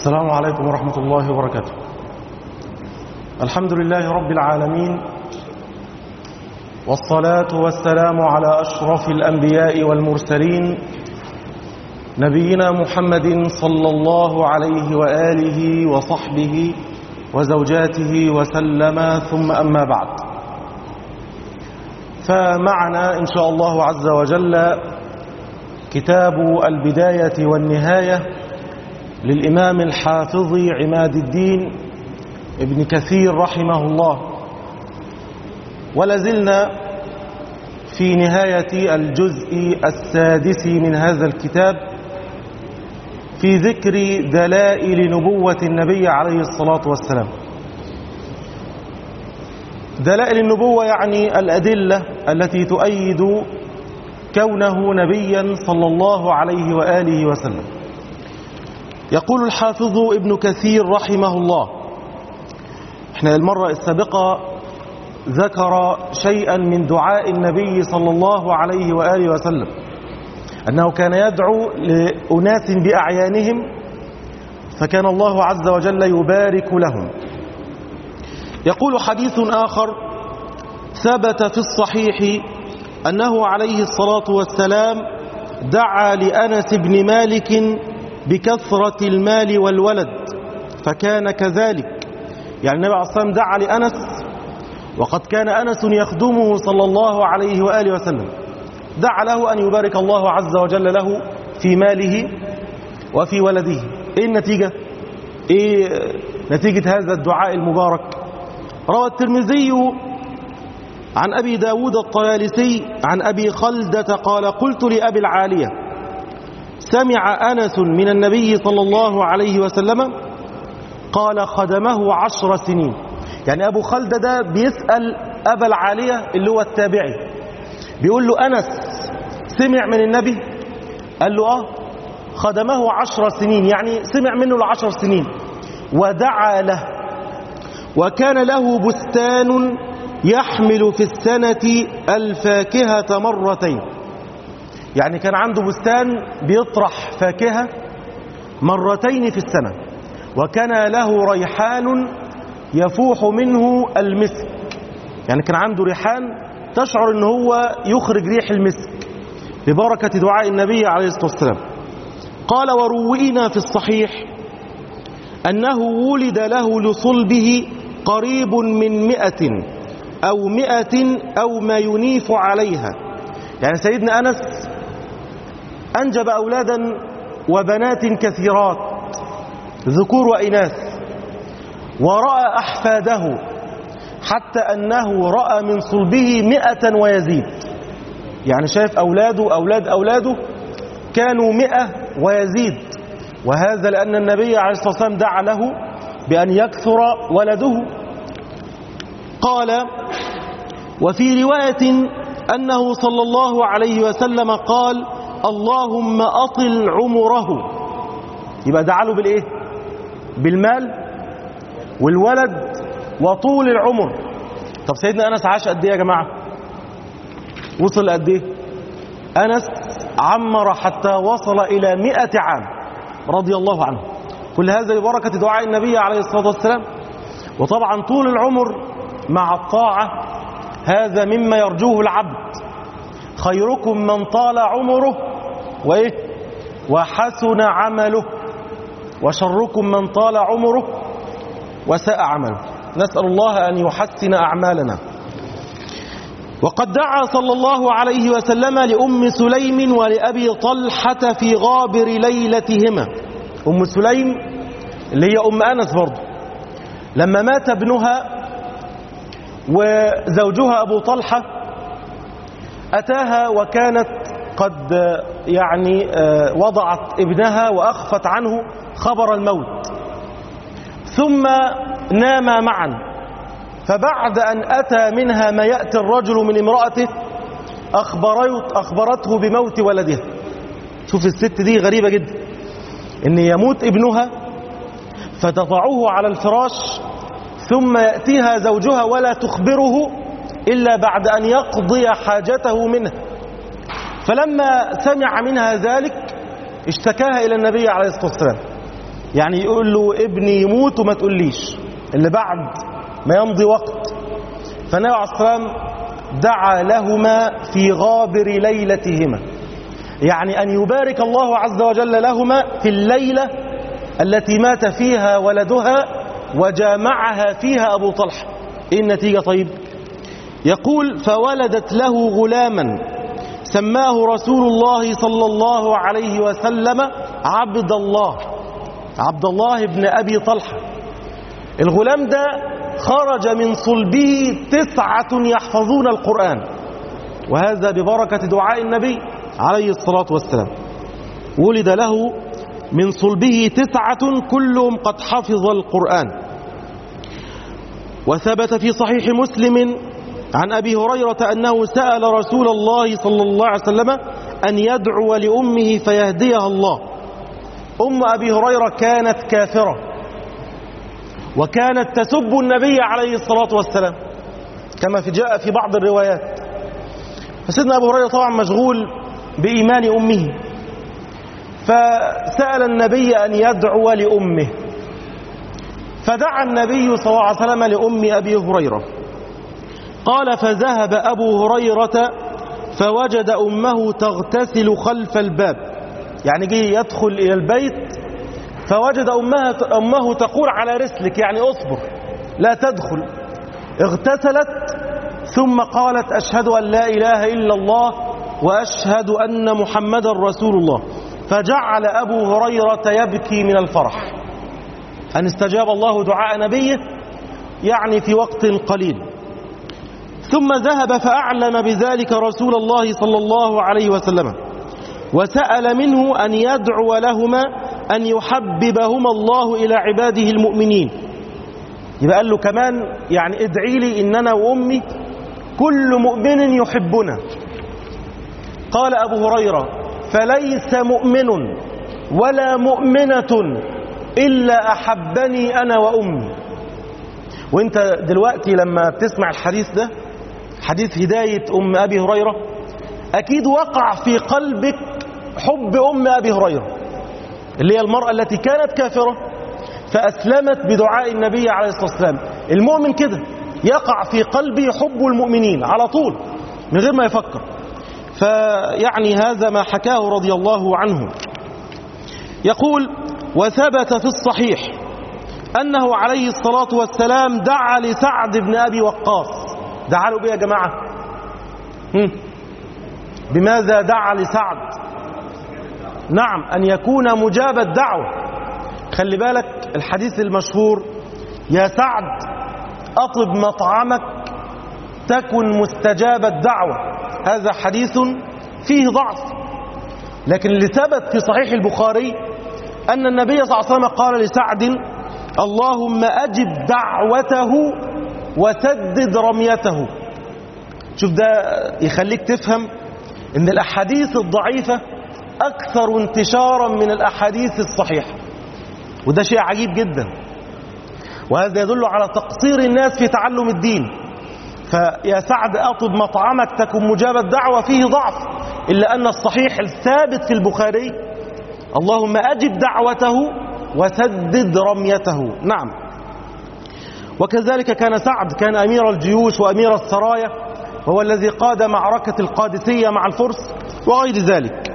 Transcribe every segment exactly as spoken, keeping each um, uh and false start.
السلام عليكم ورحمة الله وبركاته. الحمد لله رب العالمين، والصلاة والسلام على أشرف الأنبياء والمرسلين نبينا محمد صلى الله عليه وآله وصحبه وزوجاته وسلم، ثم أما بعد، فمعنا إن شاء الله عز وجل كتاب البداية والنهاية للإمام الحافظ عماد الدين ابن كثير رحمه الله، ولازلنا في نهاية الجزء السادس من هذا الكتاب في ذكر دلائل نبوة النبي عليه الصلاة والسلام. دلائل النبوة يعني الأدلة التي تؤيد كونه نبيا صلى الله عليه وآله وسلم. يقول الحافظ ابن كثير رحمه الله، احنا المرة السابقة ذكر شيئا من دعاء النبي صلى الله عليه وآله وسلم، أنه كان يدعو لأناس بأعيانهم فكان الله عز وجل يبارك لهم. يقول حديث آخر ثبت في الصحيح أنه عليه الصلاة والسلام دعا لأنس بن مالك بكثرة المال والولد فكان كذلك. يعني النبي عليه الصلاة والسلام دعا لأنس، وقد كان أنس يخدمه صلى الله عليه وآله وسلم، دعا له أن يبارك الله عز وجل له في ماله وفي ولده. إيه النتيجة؟ إيه نتيجة هذا الدعاء المبارك؟ روى الترمذي عن أبي داود الطيالسي عن أبي خلدة قال: قلت لأبي العالية: سمع أنس من النبي صلى الله عليه وسلم؟ قال: خدمه عشر سنين. يعني أبو خلدة ده بيسأل أبا العالية اللي هو التابعي، بيقول له: أنس سمع من النبي؟ قال له: آه خدمه عشر سنين، يعني سمع منه العشر سنين، ودعا له، وكان له بستان يحمل في السنة الفاكهة مرتين. يعني كان عنده بستان بيطرح فاكهة مرتين في السنة، وكان له ريحان يفوح منه المسك. يعني كان عنده ريحان تشعر ان هو يخرج ريح المسك ببركة دعاء النبي عليه الصلاة والسلام. قال: وروينا في الصحيح أنه ولد له لصلبه قريب من مئة أو مئة أو ما ينيف عليها. يعني سيدنا أنس أنجب أولادا وبنات كثيرات ذكور وإناث، ورأى أحفاده حتى أنه رأى من صلبه مئة ويزيد. يعني شايف أولاده أولاد أولاده كانوا مئة ويزيد، وهذا لأن النبي عليه الصلاة والسلام دعا له بأن يكثر ولده. قال: وفي رواية أنه صلى الله عليه وسلم قال: اللهم أطل عمره. يبقى دعا له بالإيه؟ بالمال والولد وطول العمر. طب سيدنا أنس عاش قد إيه يا جماعة؟ وصل قد إيه؟ أنس عمر حتى وصل إلى مئة عام رضي الله عنه. كل هذا ببركة دعاء النبي عليه الصلاة والسلام. وطبعا طول العمر مع الطاعة هذا مما يرجوه العبد. خيركم من طال عمره وإيه؟ وحسن عمله، وشركم من طال عمره وساء عمله. نسأل الله أن يحسن أعمالنا. وقد دعا صلى الله عليه وسلم لأم سليم ولأبي طلحة في غابر ليلتهما. أم سليم اللي هي أم أنس برضه، لما مات ابنها وزوجها أبو طلحة أتاها وكانت قد يعني وضعت ابنها وأخفت عنه خبر الموت، ثم ناما معا. فبعد أن أتى منها ما يأتي الرجل من امرأته أخبرته بموت ولدها. شوف الست دي غريبة جدا، إن يموت ابنها فتضعه على الفراش ثم يأتيها زوجها ولا تخبره إلا بعد أن يقضي حاجته منه. فلما سمع منها ذلك اشتكاها إلى النبي عليه الصلاة والسلام، يعني يقول له ابني يموت وما تقوليش اللي بعد ما يمضي وقت. فالنبي عليه الصلاة والسلام دعا لهما في غابر ليلتهما، يعني أن يبارك الله عز وجل لهما في الليلة التي مات فيها ولدها وجامعها فيها أبو طلحة. إيه النتيجة طيب؟ يقول فولدت له غلاما سماه رسول الله صلى الله عليه وسلم عبد الله، عبد الله بن أبي طلحة. الغلام ده خرج من صلبه تسعة يحفظون القرآن، وهذا ببركة دعاء النبي عليه الصلاة والسلام. ولد له من صلبه تسعة كلهم قد حفظ القرآن. وثبت في صحيح مسلم عن أبي هريرة أنه سأل رسول الله صلى الله عليه وسلم أن يدعو لأمه فيهديها الله. أم أبي هريرة كانت كافرة وكانت تسب النبي عليه الصلاة والسلام كما في جاء في بعض الروايات. فسيدنا أبو هريرة طبعا مشغول بإيمان أمه، فسأل النبي أن يدعو لأمه، فدعا النبي صلى الله عليه وسلم لأم أبي هريرة. قال فذهب أبو هريرة فوجد أمه تغتسل خلف الباب، يعني جه يدخل إلى البيت فوجد أمها أمه تقول على رسلك، يعني أصبر لا تدخل. اغتسلت ثم قالت أشهد أن لا إله إلا الله وأشهد أن محمد رسول الله. فجعل أبو هريرة يبكي من الفرح أن استجاب الله دعاء نبيه يعني في وقت قليل. ثم ذهب فأعلم بذلك رسول الله صلى الله عليه وسلم، وسأل منه أن يدعو لهما أن يحببهما الله إلى عباده المؤمنين. يبقى قال له كمان يعني ادعي لي إننا وأمي كل مؤمن يحبنا. قال أبو هريرة فليس مؤمن ولا مؤمنة إلا أحبني أنا وأمي. وانت دلوقتي لما بتسمع الحديث ده، حديث هداية أم أبي هريرة، أكيد وقع في قلبك حب أم أبي هريرة اللي هي المرأة التي كانت كافرة فأسلمت بدعاء النبي عليه الصلاة والسلام. المؤمن كده يقع في قلبه حب المؤمنين على طول من غير ما يفكر. فيعني هذا ما حكاه رضي الله عنه. يقول وثبت في الصحيح أنه عليه الصلاة والسلام دعا لسعد بن أبي وقاص. دعا له بيه يا جماعة؟ هم. بماذا دعا لسعد؟ نعم أن يكون مجاب الدعوة. خلي بالك الحديث المشهور يا سعد أطب مطعمك تكن مستجاب الدعوة، هذا حديث فيه ضعف، لكن اللي ثبت في صحيح البخاري أن النبي صلى الله عليه وسلم قال لسعد اللهم أجب دعوته وسدد رميته. شوف ده يخليك تفهم ان الأحاديث الضعيفة أكثر انتشارا من الأحاديث الصحيحة، وده شيء عجيب جدا، وهذا يدل على تقصير الناس في تعلم الدين. فيا سعد أطب مطعمك تكن مجاب الدعوة فيه ضعف، إلا أن الصحيح الثابت في البخاري اللهم أجب دعوته وسدد رميته. نعم. وكذلك كان سعد كان أمير الجيوش وأمير السرايا، وهو الذي قاد معركة القادسية مع الفرس وغير ذلك.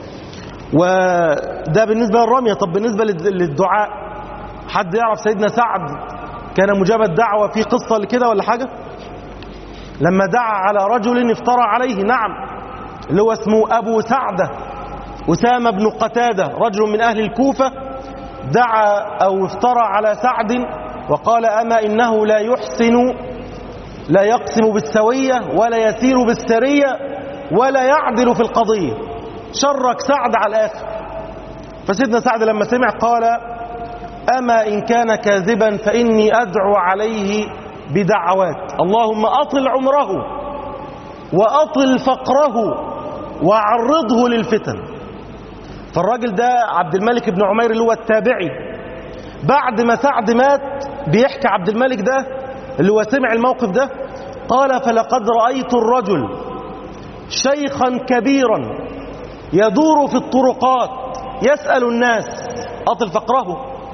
وده بالنسبة للرمية. طب بالنسبة للدعاء، حد يعرف سيدنا سعد كان مجاب الدعوة في قصة لكده ولا حاجة؟ لما دعا على رجل افترى عليه، نعم، اللي هو اسمه أبو سعدة أسامة بن قتادة، رجل من أهل الكوفة، دعا أو افترى على سعد وقال أما إنه لا يحسن لا يقسم بالسوية ولا يسير بالسرية ولا يعدل في القضية، شرك سعد على الآخر. فسيدنا سعد لما سمع قال أما إن كان كاذبا فإني أدعو عليه بدعوات اللهم أطل عمره وأطل فقره وعرضه للفتن. فالراجل ده عبد الملك بن عمير اللي هو التابعي، بعد ما سعد مات بيحكي عبد الملك ده اللي هو سمع الموقف ده، قال فلقد رأيت الرجل شيخا كبيرا يدور في الطرقات يسأل الناس أطل فقره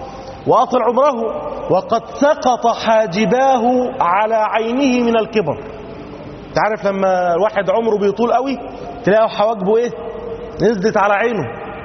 وأطل عمره، وقد سقط حاجباه على عينه من الكبر. تعرف لما الواحد عمره بيطول قوي تلاقوا حواجبه ايه؟ نزلت على عينه.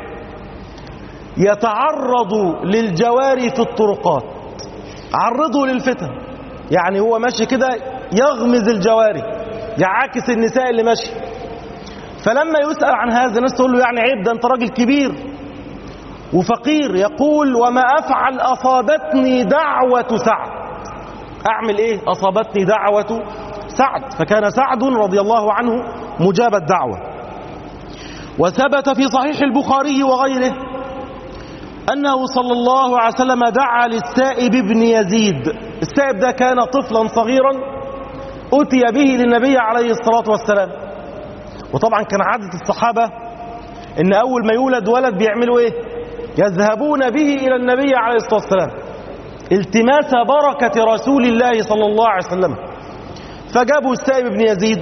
يتعرض للجواري في الطرقات، عرضه للفتن، يعني هو ماشي كده يغمز الجواري، يعاكس النساء اللي ماشي. فلما يسأل عن هذا الناس تقول له يعني عيب، ده انت راجل كبير وفقير. يقول وما أفعل أصابتني دعوة سعد. أعمل إيه؟ أصابتني دعوة سعد. فكان سعد رضي الله عنه مجاب الدعوة. وثبت في صحيح البخاري وغيره أنه صلى الله عليه وسلم دعا للسائب بن يزيد. السائب ده كان طفلا صغيرا أتي به للنبي عليه الصلاة والسلام. وطبعا كان عادة الصحابة إن أول ما يولد ولد بيعملوا إيه؟ يذهبون به إلى النبي عليه الصلاة والسلام التماس بركة رسول الله صلى الله عليه وسلم. فجابوا السائب بن يزيد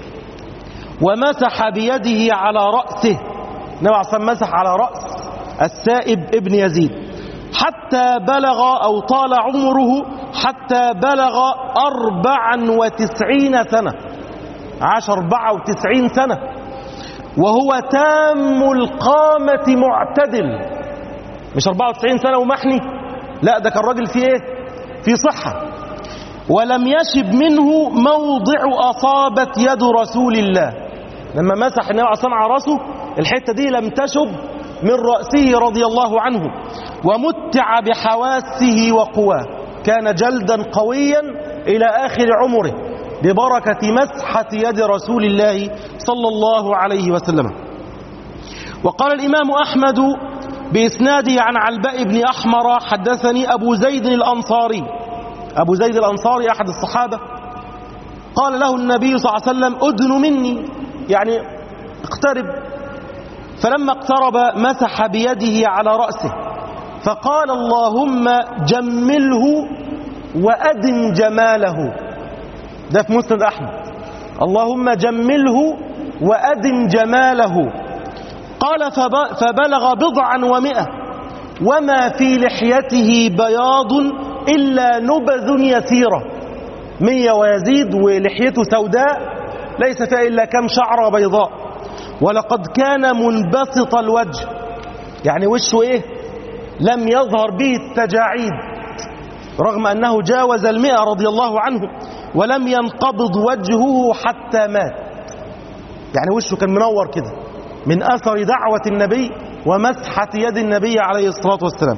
ومسح بيده على رأسه. النبي عليه الصلاة والسلام مسح على رأس السائب ابن يزيد حتى بلغ أو طال عمره حتى بلغ أربعا وتسعين سنة، عاش أربعة وتسعين سنة، وهو تام القامة معتدل. مش أربعة وتسعين سنة ومحني، لا ده كان راجل فيه ايه؟ في صحة. ولم يشب منه موضع أصابت يد رسول الله. لما مسح النبي عليه الصلاة والسلام على رأسه الحتة دي لم تشب من رأسه رضي الله عنه. ومتع بحواسه وقواه، كان جلدا قويا إلى آخر عمره ببركة مسحة يد رسول الله صلى الله عليه وسلم. وقال الإمام أحمد بإسناده عن علباء بن أحمر حدثني أبو زيد الأنصاري. أبو زيد الأنصاري أحد الصحابة، قال له النبي صلى الله عليه وسلم أدن مني، يعني اقترب. فلما اقترب مسح بيده على رأسه فقال اللهم جمله وأدم جماله. ده في مسند أحمد، اللهم جمله وأدم جماله. قال فبلغ بضعا ومئة وما في لحيته بياض إلا نبذ يسيرة. مية ويزيد ولحيته سوداء ليس فيها إلا كم شعرة بيضاء. ولقد كان منبسط الوجه، يعني وشه إيه؟ لم يظهر به التجاعيد رغم أنه جاوز المئة رضي الله عنه، ولم ينقبض وجهه حتى مات. يعني وشه كان منور كده من أثر دعوة النبي ومسحة يد النبي عليه الصلاة والسلام.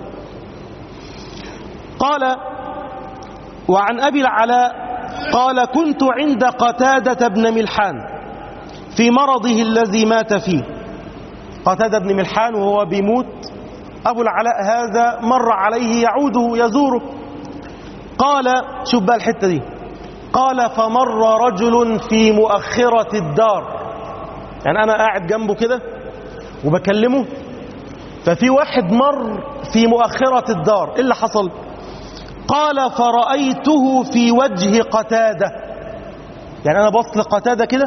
قال وعن أبي العلاء قال كنت عند قتادة بن ملحان في مرضه الذي مات فيه. قتادة بن ملحان وهو بيموت، أبو العلاء هذا مر عليه يعوده يزوره. قال شوف بقى الحتة دي، قال فمر رجل في مؤخرة الدار، يعني أنا قاعد جنبه كده وبكلمه، ففي واحد مر في مؤخرة الدار. إيه اللي حصل؟ قال فرأيته في وجه قتادة، يعني أنا بص لقتادة كده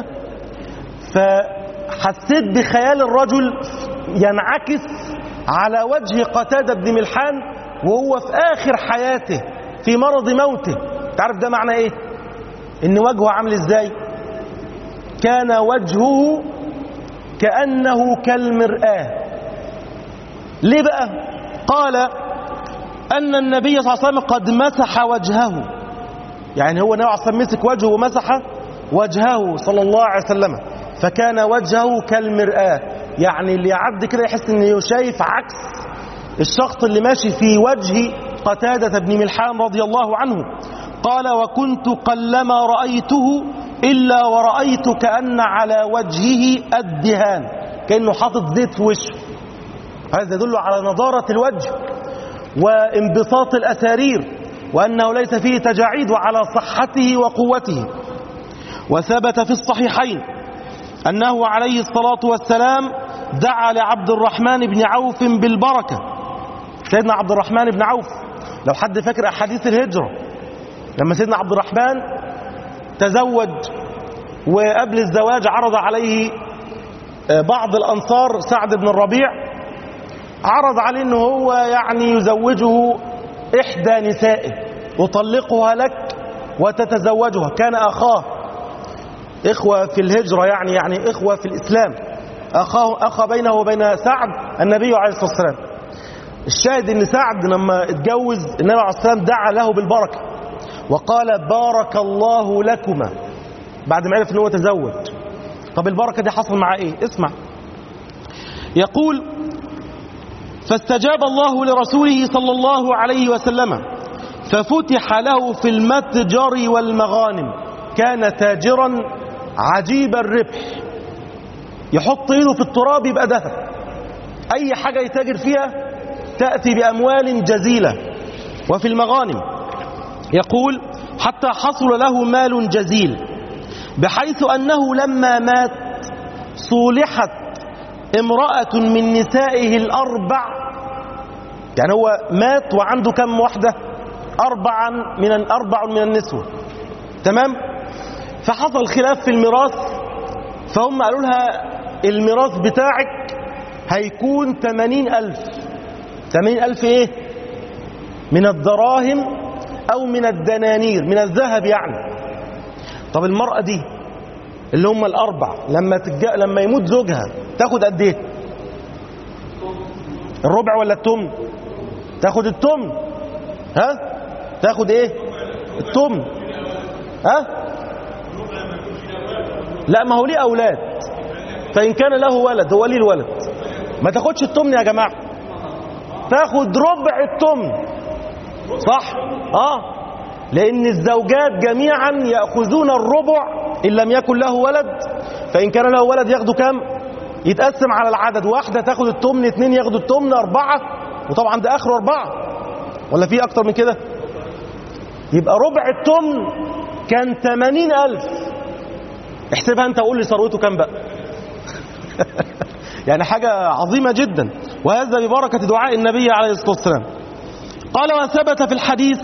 فحسيت بخيال الرجل ينعكس على وجه قتادة بن ملحان وهو في آخر حياته في مرض موته. تعرف ده معنى إيه؟ إن وجهه عامل إزاي؟ كان وجهه كأنه كالمرآة. ليه بقى؟ قال أن النبي صلى الله عليه وسلم قد مسح وجهه، يعني هو النبي عليه الصلاة والسلام مسك وجهه ومسح وجهه صلى الله عليه وسلم، فكان وجهه كالمرآة، يعني اللي يعدي كده يحس انه شايف عكس الشخص اللي ماشي في وجه قتادة بن ملحان رضي الله عنه. قال وكنت قلما رأيته إلا ورأيت كأن على وجهه الدهان، كأنه حاطط زيت في وشه. هذا يدل على نضارة الوجه وانبساط الأسارير وأنه ليس فيه تجاعيد وعلى صحته وقوته. وثبت في الصحيحين أنه عليه الصلاة والسلام دعا لعبد الرحمن بن عوف بالبركة. سيدنا عبد الرحمن بن عوف، لو حد فاكر أحاديث الهجرة، لما سيدنا عبد الرحمن تزوج وقبل الزواج عرض عليه بعض الأنصار سعد بن الربيع، عرض عليه أنه هو يعني يزوجه إحدى نسائه أطلقها لك وتتزوجها. كان أخاه، إخوة في الهجرة يعني يعني إخوة في الإسلام، أخاه أخا بينه وبين سعد النبي عليه الصلاة والسلام. الشاهد أن سعد لما اتجوز النبي عليه الصلاة والسلام دعا له بالبركة وقال بارك الله لكما بعد ما عرف أنه تزوج. طب البركة دي حصل مع إيه؟ اسمع، يقول فاستجاب الله لرسوله صلى الله عليه وسلم ففتح له في المتجر والمغانم. كان تاجرا عجيب الربح، يحط ايده في التراب يبقى ذهب، اي حاجة يتاجر فيها تأتي بأموال جزيلة. وفي المغانم يقول حتى حصل له مال جزيل بحيث أنه لما مات صولحت امرأة من نسائه الأربع. يعني هو مات وعنده كم واحدة؟ أربعا من أربع من النسوة، تمام؟ فحصل خلاف في الميراث، فهم قالوا لها الميراث بتاعك هيكون ثمانين ألف. ثمانين ألف إيه؟ من الدراهم أو من الدنانير، من الذهب يعني. طب المرأة دي اللي هم الأربع لما تتج... لما يموت زوجها تاخد قد إيه؟ الربع ولا التمن؟ تاخد التمن. ها؟ تاخد إيه؟ التمن. ها؟ لا، ما هو ليه أولاد، فإن كان له ولد هو ليه الولد. ما تاخدش التمن يا جماعة، تاخد ربع التمن، صح؟ آه، لأن الزوجات جميعا يأخذون الربع إن لم يكن له ولد، فإن كان له ولد ياخدوا كام؟ يتقسم على العدد، واحدة تاخد التمن، اثنين ياخدوا التمن، أربعة، وطبعا ده آخره أربعة ولا في أكتر من كده؟ يبقى ربع التمن كان ثمانين ألف. احسبها أنت وقول لي ثروته كام بقى. يعني حاجة عظيمة جدا، وهذا ببركة دعاء النبي عليه الصلاة والسلام. قال وثبت في الحديث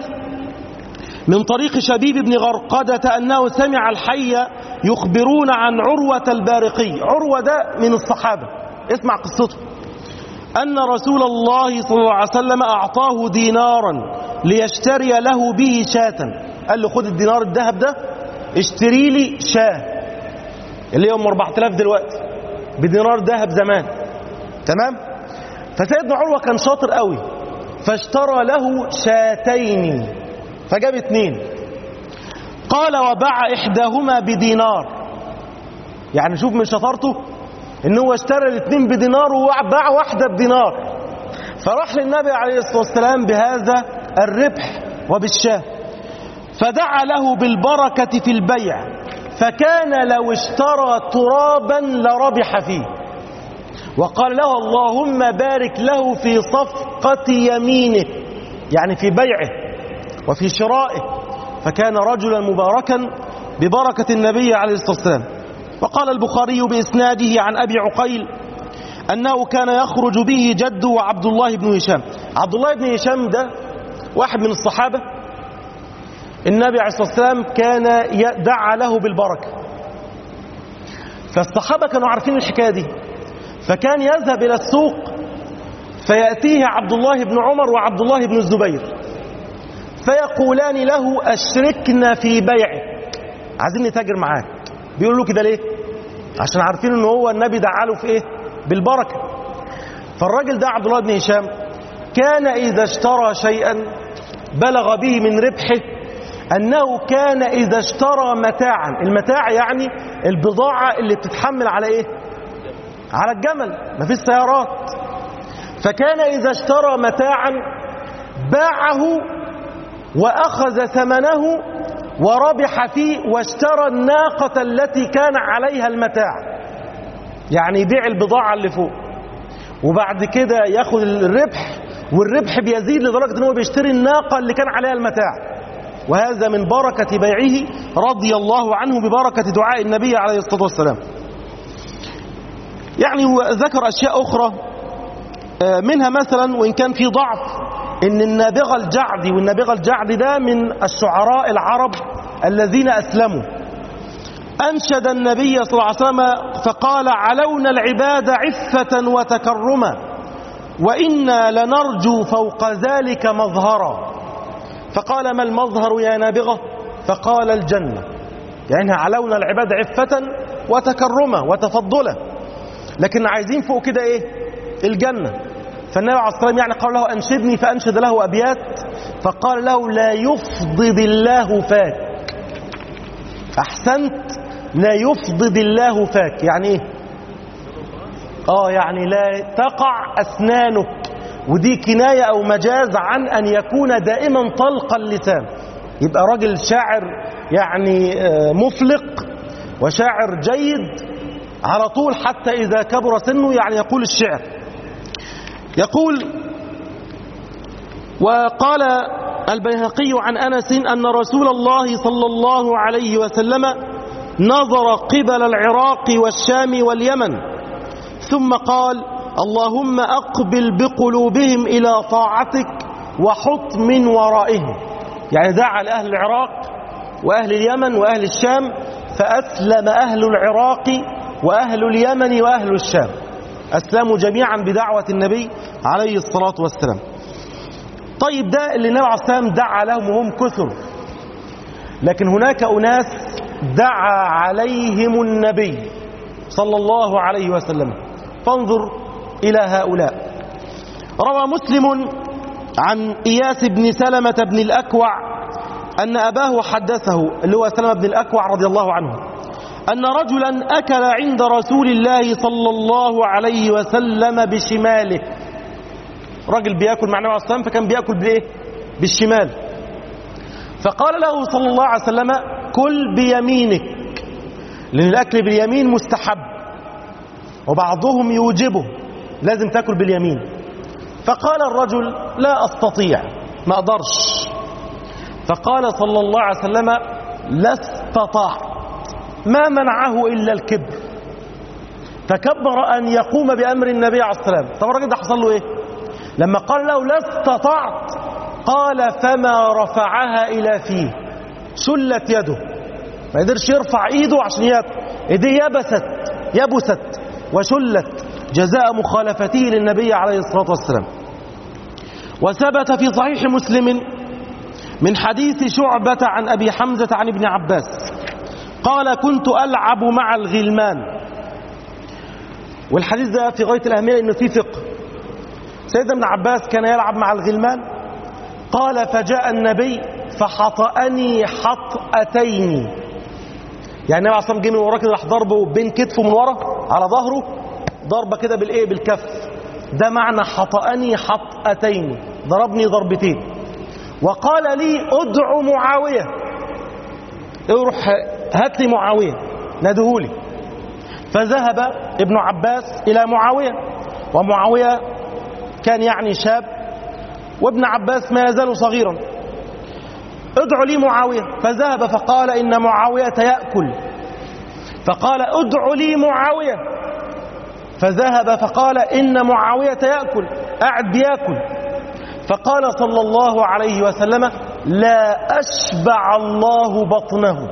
من طريق شبيب بن غرقدة أنه سمع الحي يخبرون عن عروة البارقي. عروة ده من الصحابة، اسمع قصته. أن رسول الله صلى الله عليه وسلم أعطاه دينارا ليشتري له به شاة. قال له خد الدينار الذهب ده اشتري لي شاه، اللي هم أربعة آلاف دلوقتي بدينار ذهب زمان، تمام؟ فسيدنا عروة كان شاطر قوي، فاشترى له شاتين، فجاب اتنين. قال وباع إحداهما بدينار. يعني شوف من شطارته إن هو اشترى الاثنين بدينار وباع واحدة بدينار. فراح للنبي عليه الصلاة والسلام بهذا الربح وبالشاه، فدعا له بالبركة في البيع، فكان لو اشترى ترابا لربح فيه. وقال له اللهم بارك له في صفقة يمينه، يعني في بيعه وفي شرائه، فكان رجلا مباركا ببركة النبي عليه الصلاة والسلام. وقال البخاري بإسناده عن أبي عقيل أنه كان يخرج به جده وعبد الله بن هشام. عبد الله بن هشام ده واحد من الصحابة، النبي عليه الصلاة والسلام كان يدعى له بالبركة، فالصحابة كانوا عارفين الحكاية دي، فكان يذهب إلى السوق فيأتيه عبد الله بن عمر وعبد الله بن الزبير فيقولان له أشركنا في بيعك، عايزين نتاجر معاك. بيقولوا له كده ليه؟ عشان عارفين ان هو النبي دعا له في ايه؟ بالبركة. فالراجل ده عبد الله بن هشام كان إذا اشترى شيئا بلغ به من ربحه أنه كان إذا اشترى متاعا، المتاع يعني البضاعة اللي بتتحمل على إيه؟ على الجمل، ما فيش سيارات. فكان إذا اشترى متاعا باعه وأخذ ثمنه وربح فيه، واشترى الناقة التي كان عليها المتاع، يعني يبيع البضاعة اللي فوق وبعد كده ياخد الربح، والربح بيزيد لدرجة أنه بيشتري الناقة اللي كان عليها المتاع. وهذا من بركة بيعه رضي الله عنه ببركة دعاء النبي عليه الصلاة والسلام. يعني هو ذكر أشياء أخرى منها مثلا، وإن كان في ضعف، إن النابغة الجعدي، والنابغة الجعدي ده من الشعراء العرب الذين أسلموا، أنشد النبي صلى الله عليه وسلم فقال علونا العباد عفة وتكرما وإنا لنرجو فوق ذلك مظهرا. فقال ما المظهر يا نابغة؟ فقال الجنة، يعني علونا العباد عفة وتكرما وتفضلا، لكن عايزين فوق كده ايه؟ الجنة. فالنبي عليه الصلاة والسلام يعني قال له أنشدني، فأنشد له أبيات، فقال له لا يفضض الله فاك. أحسنت، لا يفضض الله فاك يعني ايه؟ اه يعني لا تقع أسنانك، ودي كناية أو مجاز عن أن يكون دائما طلق اللسان. يبقى راجل شاعر يعني مفلق وشاعر جيد على طول، حتى إذا كبر سنه يعني يقول الشعر. يقول: وقال البيهقي عن أنس أن رسول الله صلى الله عليه وسلم نظر قبل العراق والشام واليمن ثم قال: اللهم أقبل بقلوبهم إلى طاعتك وحط من ورائهم. يعني دعا لأهل العراق وأهل اليمن وأهل الشام، فأسلم أهل العراق وأهل اليمن وأهل الشام، أسلموا جميعا بدعوة النبي عليه الصلاة والسلام. طيب ده اللي النبي عليه الصلاة والسلام دعا لهم وهم كثر، لكن هناك أناس دعا عليهم النبي صلى الله عليه وسلم، فانظر إلى هؤلاء. روى مسلم عن إياس بن سلمة بن الأكوع أن أباه حدثه، اللي هو سلمة بن الأكوع رضي الله عنه، أن رجلا أكل عند رسول الله صلى الله عليه وسلم بشماله. رجل بيأكل مع النبي عليه الصلاة والسلام، فكان بيأكل بإيه؟ بالشمال. فقال له صلى الله عليه وسلم: كل بيمينك، لأن الأكل باليمين مستحب، وبعضهم يوجبه، لازم تأكل باليمين. فقال الرجل: لا أستطيع، ما أقدرش. فقال صلى الله عليه وسلم: لا استطعت، ما منعه إلا الكبر. فكبر أن يقوم بأمر النبي عليه الصلاة والسلام. طب الراجل ده حصل له إيه؟ لما قال له لا استطعت، قال: فما رفعها إلى فيه، شلت يده، ما يقدرش يرفع إيده عشان ياكل، إيديه يبست يبست وشلت جزاء مخالفته للنبي عليه الصلاة والسلام. وثبت في صحيح مسلم من حديث شعبة عن أبي حمزة عن ابن عباس قال: كنت ألعب مع الغلمان. والحديث ده في غاية الأهمية إنه فيه فقه. سيدنا ابن عباس كان يلعب مع الغلمان، قال: فجاء النبي فحطأني حطأتين. يعني النبي عليه الصلاة والسلام جه من وراه كده، راح ضربه بين كتفه من ورا على ظهره، ضربة كده بالإيه؟ بالكف. ده معنى حطأني حطأتين، ضربني ضربتين. وقال لي: ادعو معاوية، اروح هات لي معاوية، نادهولي. فذهب ابن عباس إلى معاوية، ومعاوية كان يعني شاب، وابن عباس ما يزال صغيرا. ادعو لي معاوية. فذهب فقال: إن معاوية يأكل. فقال: ادعو لي معاوية. فذهب فقال: إن معاوية يأكل، قاعد بيأكل. فقال صلى الله عليه وسلم: لا أشبع الله بطنه.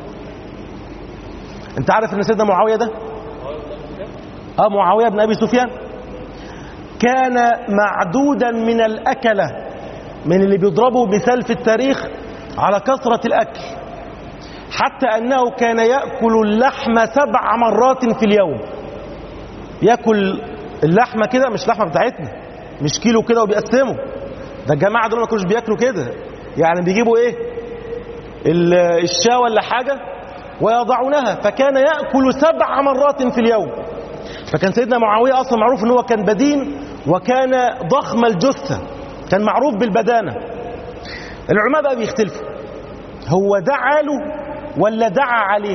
انت عارف ان سيدنا معاوية ده اه معاوية بن أبي سفيان كان معدودا من الأكلة، من اللي بيضربوا مثال في التاريخ على كثرة الأكل، حتى أنه كان يأكل اللحم سبع مرات في اليوم. يأكل اللحمة كده، مش لحمة بتاعتنا، مش كيلو كده وبيقسمه، ده الجماعة دول ما كانوش بيأكلوا كده، يعني بيجيبوا ايه الشاة ولا حاجة ويضعونها، فكان يأكل سبع مرات في اليوم. فكان سيدنا معاوية أصلا معروف أنه كان بدين، وكان ضخم الجثة، كان معروف بالبدانة. العلماء بقى بيختلفوا، هو دعا له ولا دعا عليه؟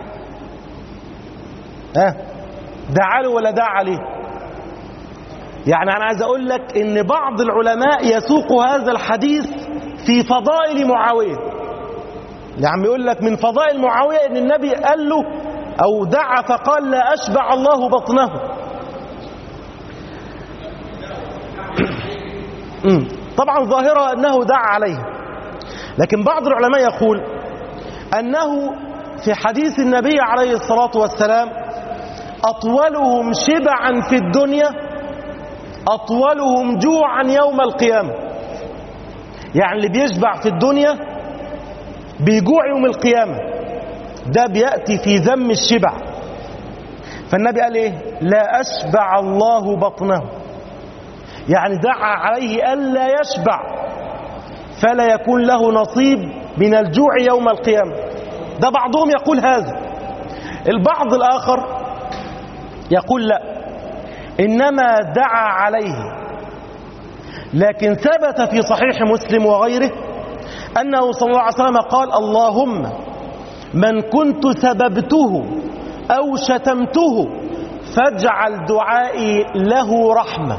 ها دعا له ولا دعا عليه؟ يعني أنا عايز أقول لك إن بعض العلماء يسوق هذا الحديث في فضائل معاوية، يعني يقول لك من فضائل معاوية إن النبي قال له أو دعا فقال: لا أشبع الله بطنه. طبعا ظاهرة أنه دعا عليه، لكن بعض العلماء يقول أنه في حديث النبي عليه الصلاة والسلام: أطولهم شبعا في الدنيا أطولهم جوعا يوم القيامة. يعني اللي بيشبع في الدنيا بيجوع يوم القيامة، ده بيأتي في ذم الشبع. فالنبي قال ايه؟ لا أشبع الله بطنه، يعني دعا عليه ألا يشبع فلا يكون له نصيب من الجوع يوم القيامة. ده بعضهم يقول هذا. البعض الآخر يقول لا، إنما دعا عليه، لكن ثبت في صحيح مسلم وغيره أنه صلى الله عليه وسلم قال اللهم من كنت سببته أو شتمته فاجعل دعائي له رحمة.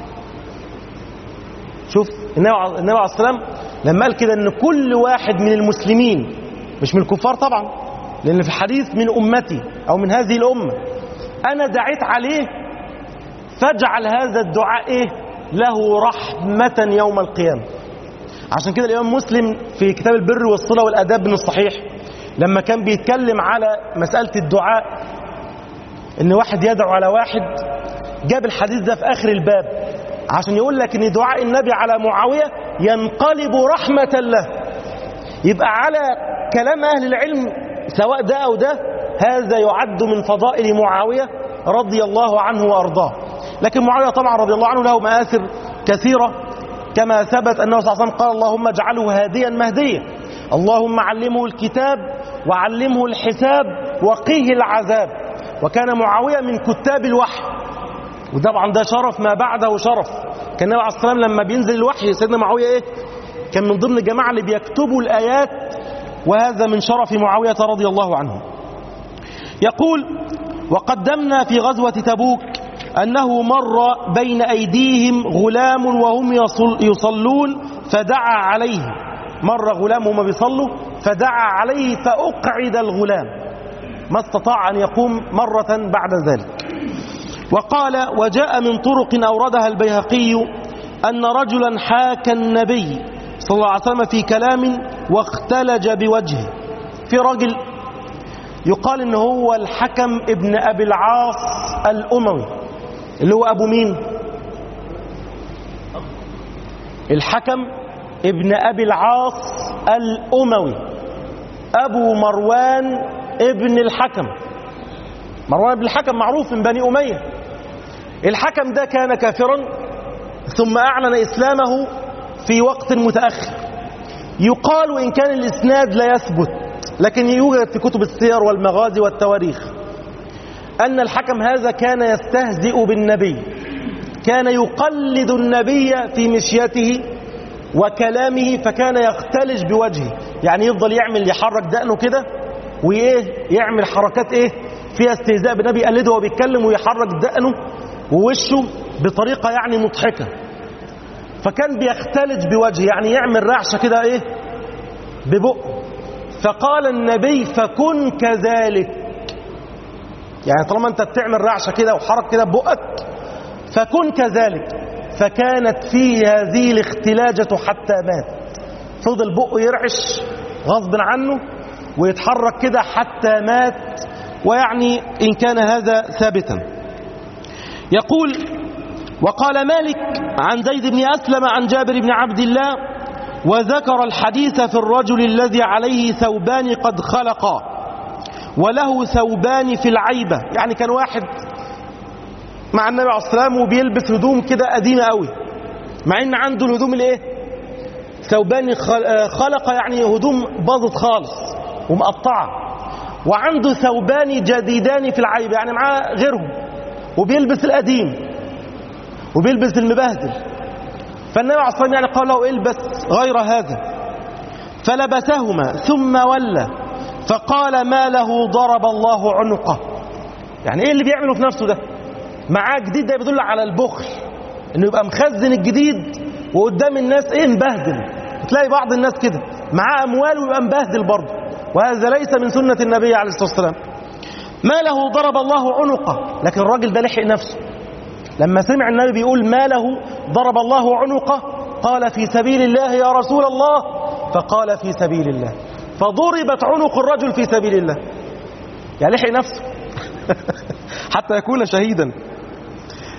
شوف النبي عليه الصلاة والسلام لما قال كده ان كل واحد من المسلمين، مش من الكفار طبعا، لان في الحديث من امتي او من هذه الامه، انا دعيت عليه فاجعل هذا الدعاء ايه له رحمه يوم القيامه. عشان كده الامام مسلم في كتاب البر والصله والاداب من الصحيح لما كان بيتكلم على مساله الدعاء ان واحد يدعو على واحد، جاب الحديث ده في اخر الباب عشان يقول لك ان دعاء النبي على معاوية ينقلب رحمة له. يبقى على كلام اهل العلم سواء ده او ده، هذا يعد من فضائل معاوية رضي الله عنه وارضاه. لكن معاوية طبعا رضي الله عنه له مآثر كثيرة، كما ثبت انه صلى الله عليه وسلم قال اللهم اجعله هاديا مهديا، اللهم علمه الكتاب وعلمه الحساب وقيه العذاب. وكان معاوية من كتاب الوحي، وطبعا ده شرف ما بعده شرف. كان النبي عليه الصلاه والسلام لما بينزل الوحي سيدنا معاويه ايه؟ كان من ضمن الجماعه اللي بيكتبوا الايات، وهذا من شرف معاويه رضي الله عنه. يقول وقدمنا في غزوه تبوك انه مر بين ايديهم غلام وهم يصلون فدعا عليه. مر غلام وهم بيصلوا فدعا عليه فاقعد الغلام، ما استطاع ان يقوم مره بعد ذلك. وقال وجاء من طرق أوردها البيهقي أن رجلا حاكى النبي صلى الله عليه وسلم في كلام واختلج بوجهه. في رجل يقال إن هو الحكم ابن أبي العاص الأموي، اللي هو أبو مين؟ الحكم ابن أبي العاص الأموي، أبو مروان ابن الحكم. مروان بن الحكم معروف من بني أمية. الحكم ده كان كافرا ثم أعلن إسلامه في وقت متأخر. يقال وإن كان الإسناد لا يثبت، لكن يوجد في كتب السير والمغازي والتواريخ أن الحكم هذا كان يستهزئ بالنبي، كان يقلد النبي في مشيته وكلامه، فكان يختلج بوجهه، يعني يفضل يعمل يحرك دقنه كده وإيه يعمل حركات إيه فيها استهزاء بالنبي، يقلده وهو بيتكلم ويحرك دقنه ووشه بطريقة يعني مضحكة. فكان بيختلج بوجهه، يعني يعمل رعشة كده ايه ببقه. فقال النبي فكن كذلك، يعني طالما انت بتعمل رعشة كده وحرك كده ببقك فكن كذلك. فكانت فيه هذه الاختلاجة حتى مات، فضل بقه يرعش غصب عنه ويتحرك كده حتى مات. ويعني إن كان هذا ثابتا. يقول وقال مالك عن زيد بن أسلم عن جابر بن عبد الله وذكر الحديث في الرجل الذي عليه ثوبان قد خلقا وله ثوبان في العيبة. يعني كان واحد مع النبي عليه الصلاة والسلام وبيلبس هدوم كده قديمة قوي، مع ان عنده الهدوم الايه ثوبان خلق، يعني هدوم باظت خالص ومقطعة، وعنده ثوبان جديدان في العيب، يعني معاه غيرهم، وبيلبس القديم وبيلبس المبهدل. فالنبي عليه الصلاة والسلام يعني قال له البس غير هذا، فلبسهما ثم ولى فقال ما له ضرب الله عنقه. يعني ايه اللي بيعمله في نفسه ده؟ معاه جديد، ده بيدل على البخل، انه يبقى مخزن الجديد وقدام الناس ايه مبهدل. تلاقي بعض الناس كده معاه اموال ويبقى مبهدل برضه، وهذا ليس من سنة النبي عليه الصلاة والسلام. ما له ضرب الله عنقه. لكن الراجل ده لحق نفسه لما سمع النبي بيقول ما له ضرب الله عنقه، قال في سبيل الله يا رسول الله، فقال في سبيل الله، فضربت عنق الرجل في سبيل الله. يعني لحق نفسه حتى يكون شهيدا.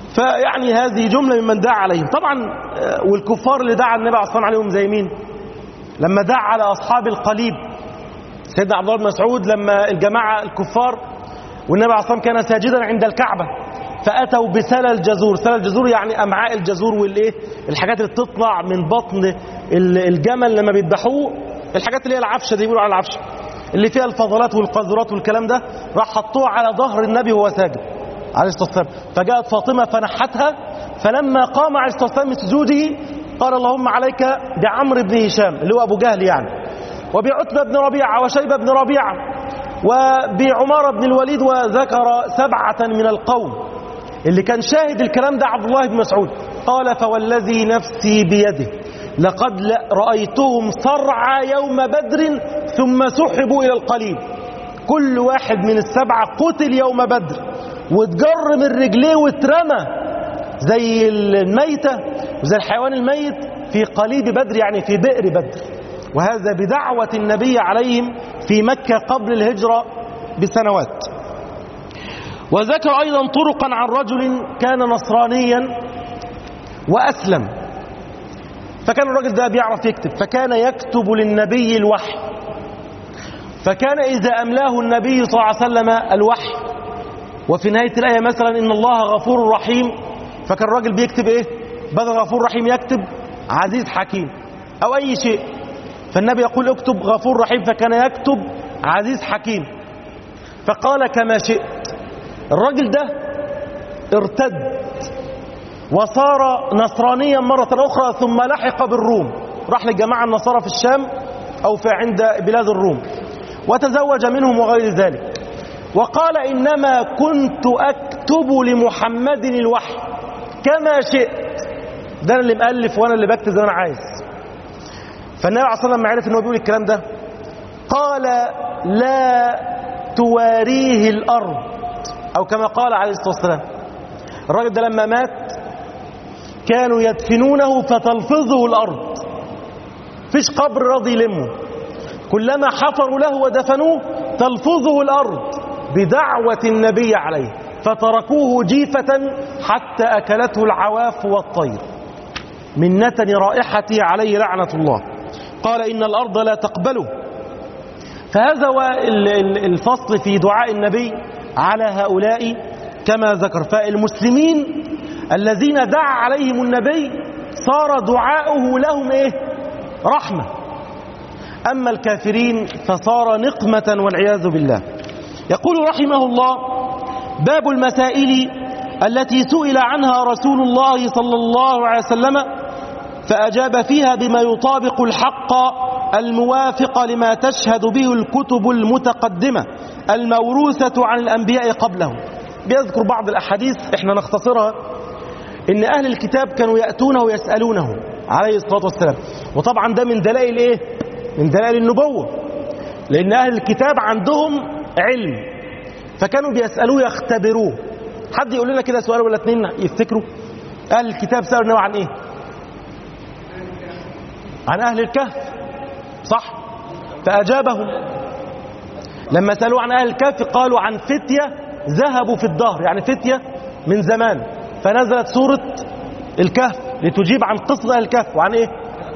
فيعني هذه جملة ممن دعا عليهم. طبعا والكفار اللي دعا النبي عليه الصلاة والسلام عليهم زي مين؟ لما دعا على أصحاب القليب سيدنا عبد الله بن مسعود، لما الجماعة الكفار والنبي عليه الصلاة والسلام كان ساجدا عند الكعبة فأتوا بسلى الجزور. سلى الجزور يعني أمعاء الجزور والإيه، الحاجات اللي بتطلع من بطن الجمل لما بيذبحوه، الحاجات اللي هي العفشة دي بيقولوا على العفشة اللي فيها الفضلات والقاذورات والكلام ده، راح حطوها على ظهر النبي وهو ساجد عليه الصلاة والسلام. فجاءت فاطمة فنحتها، فلما قام عليه الصلاة والسلام من سجوده قال اللهم عليك بعمرو بن هشام اللي هو أبو جهل يعني، وبعتبة بن ربيعة وشيبة بن ربيعة وبعمارة بن الوليد، وذكر سبعة من القوم. اللي كان شاهد الكلام ده عبد الله بن مسعود قال فوالذي نفسي بيده لقد رأيتهم صرعى يوم بدر ثم سحبوا إلى القليب. كل واحد من السبعة قتل يوم بدر واتجر من رجليه واترمى زي الميتة وزي الحيوان الميت في قليب بدر، يعني في بئر بدر. وهذا بدعوة النبي عليهم في مكة قبل الهجرة بسنوات. وذكر أيضا طرقا عن رجل كان نصرانيا وأسلم، فكان الرجل ده بيعرف يكتب، فكان يكتب للنبي الوحي، فكان إذا أملاه النبي صلى الله عليه وسلم الوحي وفي نهاية الآية مثلا إن الله غفور رحيم، فكان الراجل بيكتب إيه؟ بدل غفور رحيم يكتب عزيز حكيم أو أي شيء، فالنبي يقول اكتب غفور رحيم، فكان يكتب عزيز حكيم. فقال كما شئت. الراجل ده ارتد وصار نصرانيا مرة أخرى ثم لحق بالروم، راح للجماعة النصارى في الشام أو في عند بلاد الروم وتزوج منهم وغير ذلك، وقال إنما كنت أكتب لمحمد الوحي كما شئت، ده أنا اللي مؤلف وأنا اللي بكتب زي ما أنا عايز. فالنبي عليه الصلاة والسلام لما عرف إنه بيقول الكلام ده قال لا تواريه الأرض، أو كما قال عليه الصلاة والسلام. الراجل ده لما مات كانوا يدفنونه فتلفظه الأرض، فيش قبر راضي يلمه، كلما حفروا له ودفنوه تلفظه الأرض بدعوة النبي عليه، فتركوه جيفة حتى أكلته العواف والطير من نتن رائحته عليه لعنة الله. قال إن الأرض لا تقبله. فهذا هو الفصل في دعاء النبي على هؤلاء كما ذكر. فالمسلمين الذين دعا عليهم النبي صار دعاؤه لهم إيه؟ رحمة. أما الكافرين فصار نقمة والعياذ بالله. يقول رحمه الله باب المسائل التي سئل عنها رسول الله صلى الله عليه وسلم فأجاب فيها بما يطابق الحق الموافق لما تشهد به الكتب المتقدمة الموروثة عن الأنبياء قبلهم. بيذكر بعض الأحاديث احنا نختصرها، إن أهل الكتاب كانوا يأتونه ويسألونه عليه الصلاة والسلام، وطبعا ده من دلائل إيه؟ من دلائل النبوة، لأن أهل الكتاب عندهم علم فكانوا بيسألوه يختبروه. حد يقول لنا كده سؤال ولا اتنين يفتكروا؟ أهل الكتاب سألوا النبي عن إيه؟ عن أهل الكهف، صح؟ فأجابهم. لما سألوا عن أهل الكهف قالوا عن فتية ذهبوا في الدهر، يعني فتية من زمان، فنزلت سورة الكهف لتجيب عن قصة أهل الكهف. وعن إيه؟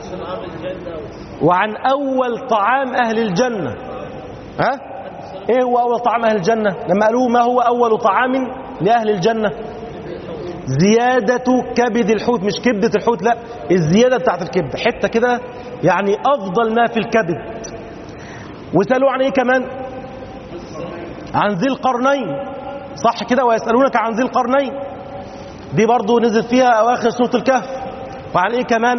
وعن أول طعام أهل الجنة. ها؟ إيه هو أول طعام أهل الجنة؟ لما قالوا ما هو أول طعام لأهل الجنة؟ زيادة كبد الحوت، مش كبدة الحوت، لا الزيادة بتاعت الكبد، حتة كده يعني أفضل ما في الكبد. وسألوا عن إيه كمان؟ عن ذي القرنين، صح كده؟ ويسألونك عن ذي القرنين، دي برضو نزل فيها أواخر سورة الكهف. وعن إيه كمان؟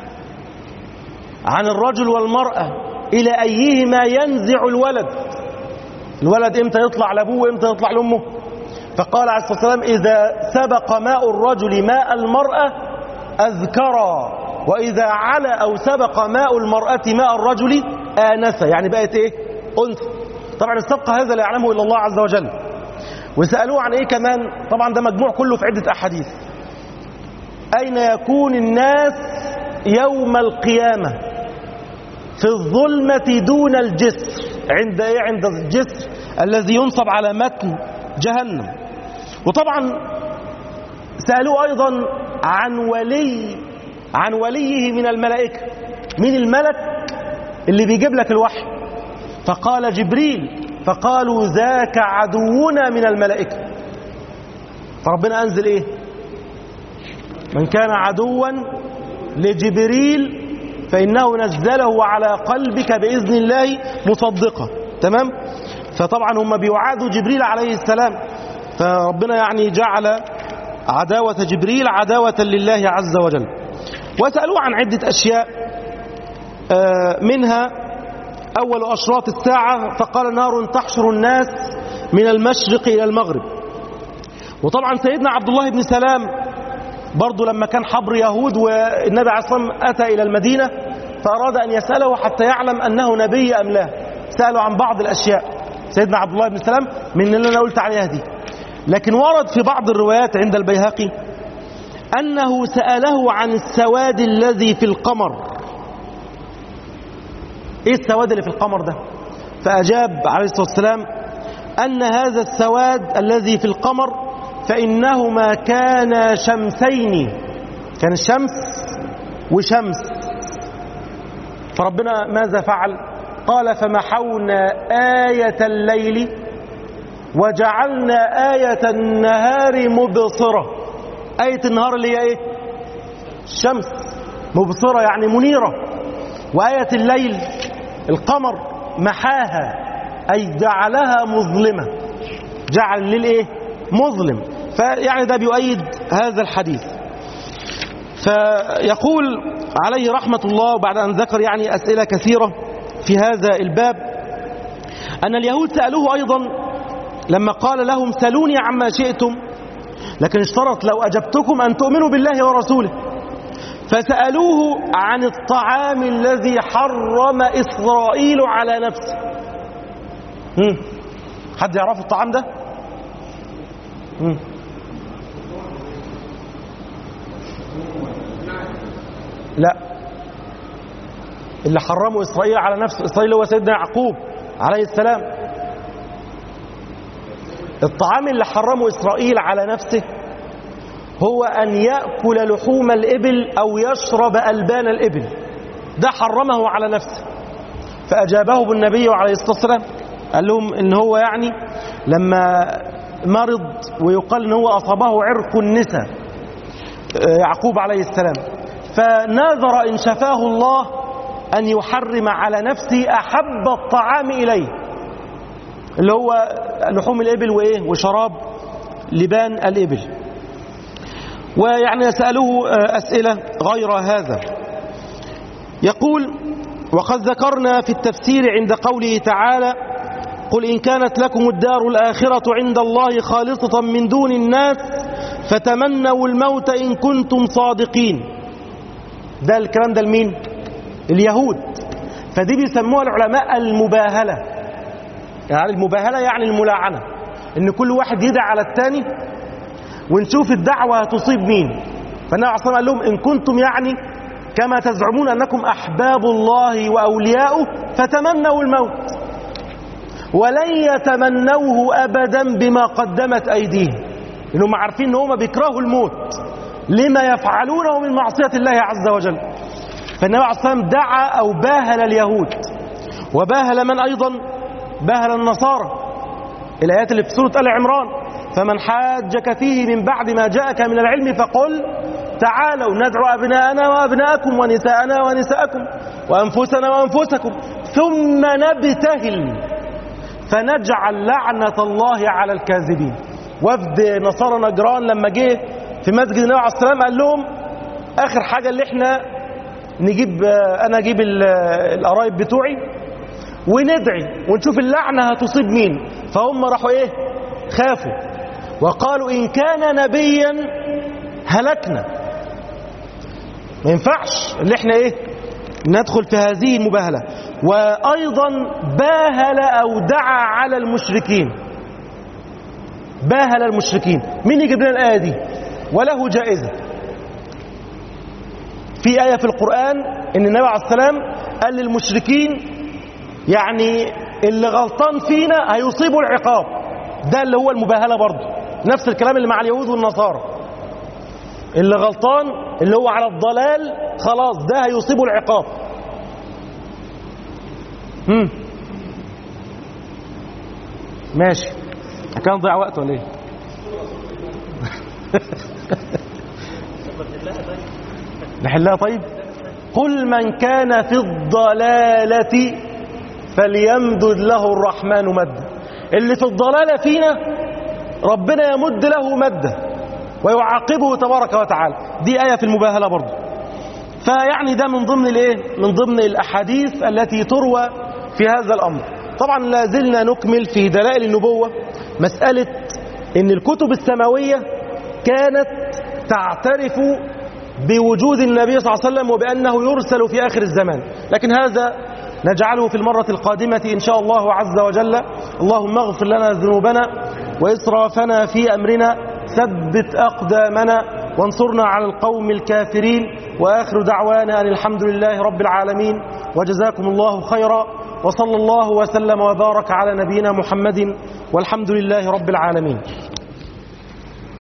عن الرجل والمرأة إلى أيهما ينزع الولد، الولد إمتى يطلع لأبوه وإمتى يطلع لأمه؟ فقال عليه الصلاة والسلام إذا سبق ماء الرجل ماء المرأة أذكرا، وإذا على أو سبق ماء المرأة ماء الرجل آنسة، يعني بقت إيه؟ أنثى. طبعا السبق هذا لا يعلمه إلا الله عز وجل. وسألوه عن إيه كمان؟ طبعا ده مجموع كله في عدة أحاديث. أين يكون الناس يوم القيامة؟ في الظلمة دون الجسر. عند إيه؟ عند الجسر الذي ينصب على متن جهنم. وطبعا سألوه أيضا عن ولي عن وليه من الملائكة، مين الملك اللي بيجيب لك الوحي؟ فقال جبريل، فقالوا ذاك عدونا من الملائكة. فربنا أنزل إيه؟ من كان عدوا لجبريل فإنه نزله على قلبك بإذن الله مصدقا. تمام؟ فطبعا هم بيعادوا جبريل عليه السلام، فربنا يعني جعل عداوة جبريل عداوة لله عز وجل. وسألوه عن عدة أشياء، منها أول أشراط الساعة، فقال نار تحشر الناس من المشرق إلى المغرب. وطبعا سيدنا عبد الله بن سلام برضو لما كان حبر يهود والنبي عليه الصلاة والسلام أتى إلى المدينة فأراد أن يسأله حتى يعلم أنه نبي أم لا، سأله عن بعض الأشياء سيدنا عبد الله بن سلام من اللي أنا قلت عليها دي. لكن ورد في بعض الروايات عند البيهقي أنه سأله عن السواد الذي في القمر. إيه السواد اللي في القمر ده؟ فأجاب عليه الصلاة والسلام أن هذا السواد الذي في القمر فإنهما كانا شمسين، كان الشمس وشمس. فربنا ماذا فعل؟ قال فمحونا آية الليل وجعلنا آية النهار مبصرة. آية النهار اللي هي إيه؟ الشمس، مبصرة يعني منيرة. وآية الليل القمر محاها أي جعلها مظلمة، جعل الليل إيه؟ مظلم. فيعني ده بيؤيد هذا الحديث. فيقول عليه رحمة الله بعد أن ذكر يعني أسئلة كثيرة في هذا الباب أن اليهود سألوه أيضا لما قال لهم سلوني عما شئتم، لكن اشترط لو أجبتكم أن تؤمنوا بالله ورسوله. فسألوه عن الطعام الذي حرم إسرائيل على نفسه. هم. حد يعرف الطعام ده؟ هم. لا، اللي حرمه إسرائيل على نفسه، إسرائيل هو سيدنا يعقوب عليه السلام. الطعام اللي حرمه إسرائيل على نفسه هو أن يأكل لحوم الإبل أو يشرب ألبان الإبل، ده حرمه على نفسه. فأجابه بالنبي عليه الصلاة والسلام، قال لهم إن هو يعني لما مرض ويقال إن هو أصابه عرق النساء يعقوب عليه السلام، فناظر إن شفاه الله أن يحرم على نفسه أحب الطعام إليه اللي هو لحوم الإبل وإيه وشراب لبان الإبل. ويعني يسأله أسئلة غير هذا. يقول وقد ذكرنا في التفسير عند قوله تعالى قل إن كانت لكم الدار الآخرة عند الله خالصة من دون الناس فتمنوا الموت إن كنتم صادقين. ده الكلام ده لمين؟ اليهود. فدي بيسموها العلماء المباهلة، يعني المباهلة يعني الملاعنة، إن كل واحد يدعي على الثاني ونشوف الدعوة هتصيب مين. فالنبي عليه الصلاة والسلام قال لهم إن كنتم يعني كما تزعمون أنكم أحباب الله وأولياؤه فتمنوا الموت ولن يتمنوه أبدا بما قدمت أيديهم، إنهم عارفين إن هم بيكرهوا الموت لما يفعلونه من معصية الله عز وجل. فالنبي عليه الصلاة والسلام دعا أو باهل اليهود، وباهل من أيضا؟ باهل النصارى. الآيات اللي في سورة آل عمران فمن حاجك فيه من بعد ما جاءك من العلم فقل تعالوا ندعو أبناءنا وأبناءكم ونساءنا ونساءكم وأنفسنا وأنفسكم ثم نبتهل فنجعل لعنة الله على الكاذبين. وفد نصارى نجران لما جه في مسجد النبي عليه الصلاة والسلام قال لهم آخر حاجة اللي احنا نجيب، أنا أجيب القرايب بتوعي وندعي ونشوف اللعنة هتصيب مين. فهم راحوا إيه؟ خافوا وقالوا إن كان نبيا هلكنا. ما ينفعش اللي احنا إيه؟ ندخل في هذه المباهلة. وأيضا باهل أو دعا على المشركين، باهل المشركين. مين يجيب لنا الآية دي؟ وله جائزة. في آية في القرآن إن النبي عليه السلام قال للمشركين يعني اللي غلطان فينا هيصيبوا العقاب. ده اللي هو المباهلة برضه، نفس الكلام اللي مع اليهود والنصارى. اللي غلطان اللي هو على الضلال خلاص ده هيصيبه العقاب. امم ماشي، كان ضيع وقت ولا ايه؟ نحلها طيب. قل من كان في الضلالة فليمدد له الرحمن مدا. اللي في الضلالة فينا ربنا يمد له مده ويعاقبه تبارك وتعالى. دي آية في المباهلة برضو. فيعني ده من ضمن الايه من ضمن الأحاديث التي تروى في هذا الأمر. طبعا لا زلنا نكمل في دلائل النبوة مسألة ان الكتب السماوية كانت تعترف بوجود النبي صلى الله عليه وسلم وبأنه يرسل في آخر الزمان، لكن هذا نجعله في المرة القادمة إن شاء الله عز وجل. اللهم اغفر لنا ذنوبنا وإسرافنا في أمرنا، ثبت أقدامنا وانصرنا على القوم الكافرين. وآخر دعوانا أن الحمد لله رب العالمين، وجزاكم الله خيرا، وصلى الله وسلم وبارك على نبينا محمد، والحمد لله رب العالمين.